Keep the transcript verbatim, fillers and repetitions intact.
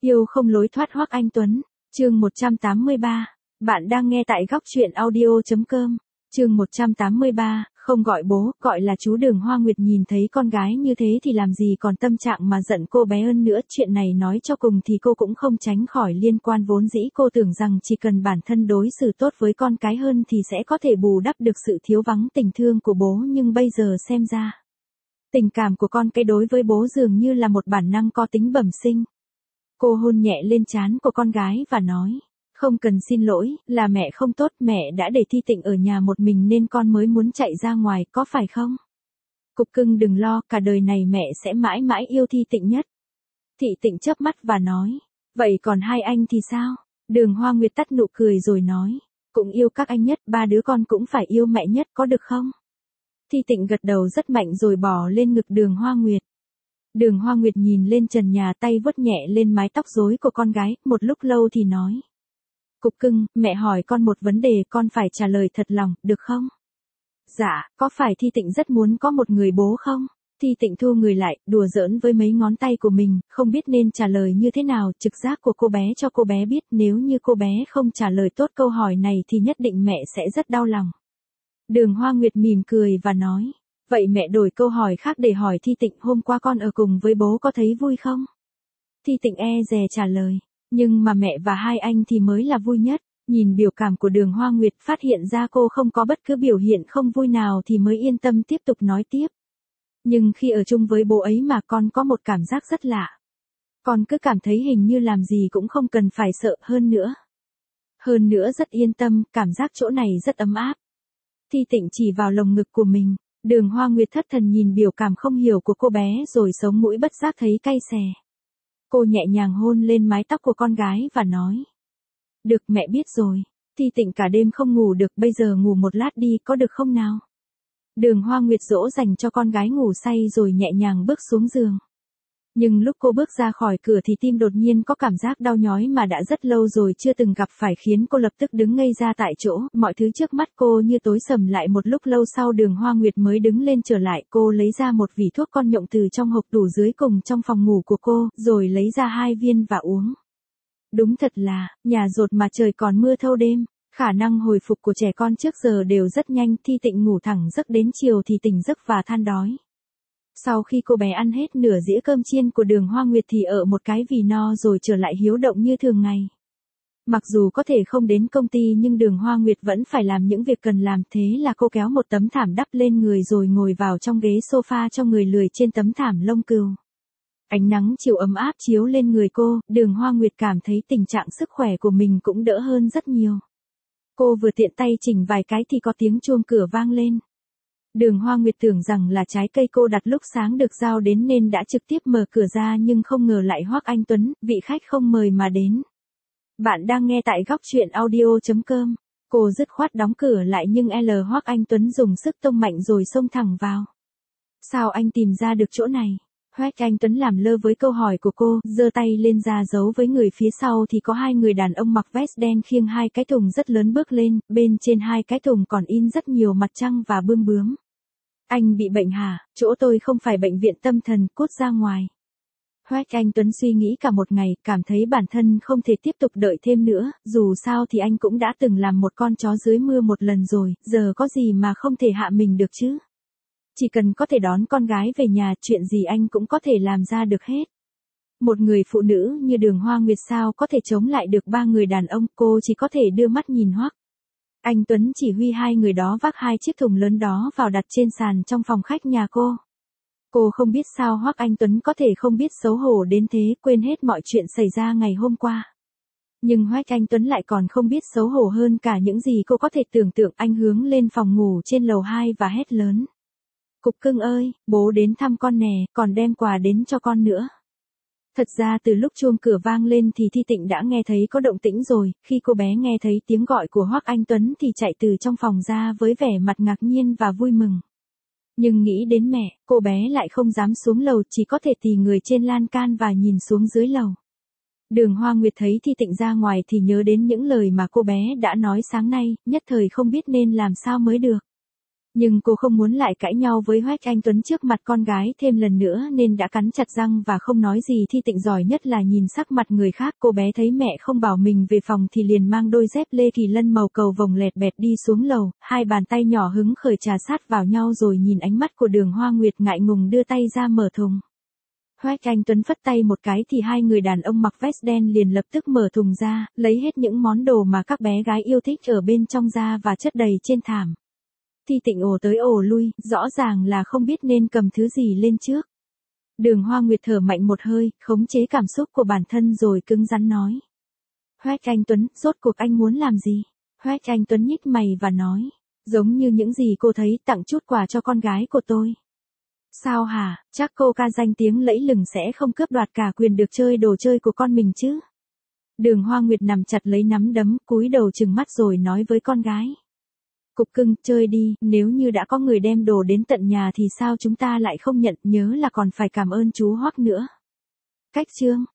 Yêu không lối thoát Hoắc Anh Tuấn, chương một trăm tám mươi ba. Bạn đang nghe tại góc truyện audio chấm com. Chương một trăm tám mươi ba, không gọi bố, gọi là chú. Đường Hoa Nguyệt nhìn thấy con gái như thế thì làm gì còn tâm trạng mà giận cô bé hơn nữa, chuyện này nói cho cùng thì cô cũng không tránh khỏi liên quan, vốn dĩ cô tưởng rằng chỉ cần bản thân đối xử tốt với con cái hơn thì sẽ có thể bù đắp được sự thiếu vắng tình thương của bố, nhưng bây giờ xem ra, tình cảm của con cái đối với bố dường như là một bản năng có tính bẩm sinh. Cô hôn nhẹ lên trán của con gái và nói, không cần xin lỗi, là mẹ không tốt, mẹ đã để Thi Tịnh ở nhà một mình nên con mới muốn chạy ra ngoài, có phải không? Cục cưng đừng lo, cả đời này mẹ sẽ mãi mãi yêu Thi Tịnh nhất. Thị Tịnh chớp mắt và nói, vậy còn hai anh thì sao? Đường Hoa Nguyệt tắt nụ cười rồi nói, cũng yêu các anh nhất, ba đứa con cũng phải yêu mẹ nhất, có được không? Thi Tịnh gật đầu rất mạnh rồi bỏ lên ngực Đường Hoa Nguyệt. Đường Hoa Nguyệt nhìn lên trần nhà, tay vuốt nhẹ lên mái tóc rối của con gái, một lúc lâu thì nói, Cục cưng, mẹ hỏi con một vấn đề, con phải trả lời thật lòng, được không? Dạ, có phải Thi Tịnh rất muốn có một người bố không? Thi Tịnh thu người lại, đùa giỡn với mấy ngón tay của mình, không biết nên trả lời như thế nào, trực giác của cô bé cho cô bé biết nếu như cô bé không trả lời tốt câu hỏi này thì nhất định mẹ sẽ rất đau lòng. Đường Hoa Nguyệt mỉm cười và nói, vậy mẹ đổi câu hỏi khác để hỏi Thi Tịnh, hôm qua con ở cùng với bố có thấy vui không? Thi Tịnh e dè trả lời, nhưng mà mẹ và hai anh thì mới là vui nhất. Nhìn biểu cảm của Đường Hoa Nguyệt phát hiện ra cô không có bất cứ biểu hiện không vui nào thì mới yên tâm tiếp tục nói tiếp. Nhưng khi ở chung với bố ấy mà con có một cảm giác rất lạ. Con cứ cảm thấy hình như làm gì cũng không cần phải sợ, hơn nữa. Hơn nữa rất yên tâm, cảm giác chỗ này rất ấm áp. Thi Tịnh chỉ vào lồng ngực của mình. Đường Hoa Nguyệt thất thần nhìn biểu cảm không hiểu của cô bé rồi sống mũi bất giác thấy cay xè. Cô nhẹ nhàng hôn lên mái tóc của con gái và nói, được, mẹ biết rồi. Thi Tịnh cả đêm không ngủ được, bây giờ ngủ một lát đi, có được không nào? Đường Hoa Nguyệt dỗ dành cho con gái ngủ say rồi nhẹ nhàng bước xuống giường. Nhưng lúc cô bước ra khỏi cửa thì tim đột nhiên có cảm giác đau nhói mà đã rất lâu rồi chưa từng gặp phải, khiến cô lập tức đứng ngây ra tại chỗ, mọi thứ trước mắt cô như tối sầm lại. Một lúc lâu sau Đường Hoa Nguyệt mới đứng lên trở lại, cô lấy ra một vỉ thuốc con nhộng từ trong hộp tủ dưới cùng trong phòng ngủ của cô, rồi lấy ra hai viên và uống. Đúng thật là, nhà rột mà trời còn mưa thâu đêm, khả năng hồi phục của trẻ con trước giờ đều rất nhanh. Thi Tịnh ngủ thẳng giấc đến chiều thì tỉnh giấc và than đói. Sau khi cô bé ăn hết nửa dĩa cơm chiên của Đường Hoa Nguyệt thì ở một cái vì no rồi trở lại hiếu động như thường ngày. Mặc dù có thể không đến công ty nhưng Đường Hoa Nguyệt vẫn phải làm những việc cần làm, thế là cô kéo một tấm thảm đắp lên người rồi ngồi vào trong ghế sofa cho người lười trên tấm thảm lông cừu. Ánh nắng chiều ấm áp chiếu lên người cô, Đường Hoa Nguyệt cảm thấy tình trạng sức khỏe của mình cũng đỡ hơn rất nhiều. Cô vừa tiện tay chỉnh vài cái thì có tiếng chuông cửa vang lên. Đường Hoa Nguyệt tưởng rằng là trái cây cô đặt lúc sáng được giao đến nên đã trực tiếp mở cửa ra, nhưng không ngờ lại Hoắc Anh Tuấn, vị khách không mời mà đến. Bạn đang nghe tại góc truyện audio chấm com. Cô dứt khoát đóng cửa lại nhưng L Hoắc Anh Tuấn dùng sức tông mạnh rồi xông thẳng vào. Sao anh tìm ra được chỗ này? Hoắc Anh Tuấn làm lơ với câu hỏi của cô, giơ tay lên ra dấu với người phía sau thì có hai người đàn ông mặc vest đen khiêng hai cái thùng rất lớn bước lên, bên trên hai cái thùng còn in rất nhiều mặt trăng và bươm bướm. Anh bị bệnh hả? Chỗ tôi không phải bệnh viện tâm thần, cút ra ngoài. Hoắc Anh Tuấn suy nghĩ cả một ngày, cảm thấy bản thân không thể tiếp tục đợi thêm nữa, dù sao thì anh cũng đã từng làm một con chó dưới mưa một lần rồi, giờ có gì mà không thể hạ mình được chứ? Chỉ cần có thể đón con gái về nhà, chuyện gì anh cũng có thể làm ra được hết. Một người phụ nữ như Đường Hoa Nguyệt sao có thể chống lại được ba người đàn ông, cô chỉ có thể đưa mắt nhìn Hoắc Anh Tuấn chỉ huy hai người đó vác hai chiếc thùng lớn đó vào đặt trên sàn trong phòng khách nhà cô. Cô không biết sao Hoắc Anh Tuấn có thể không biết xấu hổ đến thế, quên hết mọi chuyện xảy ra ngày hôm qua. Nhưng Hoắc Anh Tuấn lại còn không biết xấu hổ hơn cả những gì cô có thể tưởng tượng. Anh hướng lên phòng ngủ trên lầu hai và hét lớn. Cục cưng ơi, bố đến thăm con nè, còn đem quà đến cho con nữa. Thật ra từ lúc chuông cửa vang lên thì Thi Tịnh đã nghe thấy có động tĩnh rồi, khi cô bé nghe thấy tiếng gọi của Hoắc Anh Tuấn thì chạy từ trong phòng ra với vẻ mặt ngạc nhiên và vui mừng. Nhưng nghĩ đến mẹ, cô bé lại không dám xuống lầu, chỉ có thể tì người trên lan can và nhìn xuống dưới lầu. Đường Hoa Nguyệt thấy Thi Tịnh ra ngoài thì nhớ đến những lời mà cô bé đã nói sáng nay, nhất thời không biết nên làm sao mới được. Nhưng cô không muốn lại cãi nhau với Hoác Anh Tuấn trước mặt con gái thêm lần nữa nên đã cắn chặt răng và không nói gì. Thi Tịnh giỏi nhất là nhìn sắc mặt người khác. Cô bé thấy mẹ không bảo mình về phòng thì liền mang đôi dép Lê Kỳ Lân màu cầu vồng lẹt bẹt đi xuống lầu, hai bàn tay nhỏ hứng khởi trà sát vào nhau rồi nhìn ánh mắt của Đường Hoa Nguyệt ngại ngùng đưa tay ra mở thùng. Hoác Anh Tuấn phất tay một cái thì hai người đàn ông mặc vest đen liền lập tức mở thùng ra, lấy hết những món đồ mà các bé gái yêu thích ở bên trong ra và chất đầy trên thảm. Thi Tịnh ồ tới ồ lui, rõ ràng là không biết nên cầm thứ gì lên trước. Đường Hoa Nguyệt thở mạnh một hơi, khống chế cảm xúc của bản thân rồi cứng rắn nói. Hoác Anh Tuấn, rốt cuộc anh muốn làm gì? Hoác Anh Tuấn nhích mày và nói, giống như những gì cô thấy, tặng chút quà cho con gái của tôi. Sao hả, chắc cô ca danh tiếng lẫy lừng sẽ không cướp đoạt cả quyền được chơi đồ chơi của con mình chứ? Đường Hoa Nguyệt nằm chặt lấy nắm đấm, cúi đầu trừng mắt rồi nói với con gái. Cục cưng, chơi đi, nếu như đã có người đem đồ đến tận nhà thì sao chúng ta lại không nhận, nhớ là còn phải cảm ơn chú Hoác nữa. Cách chương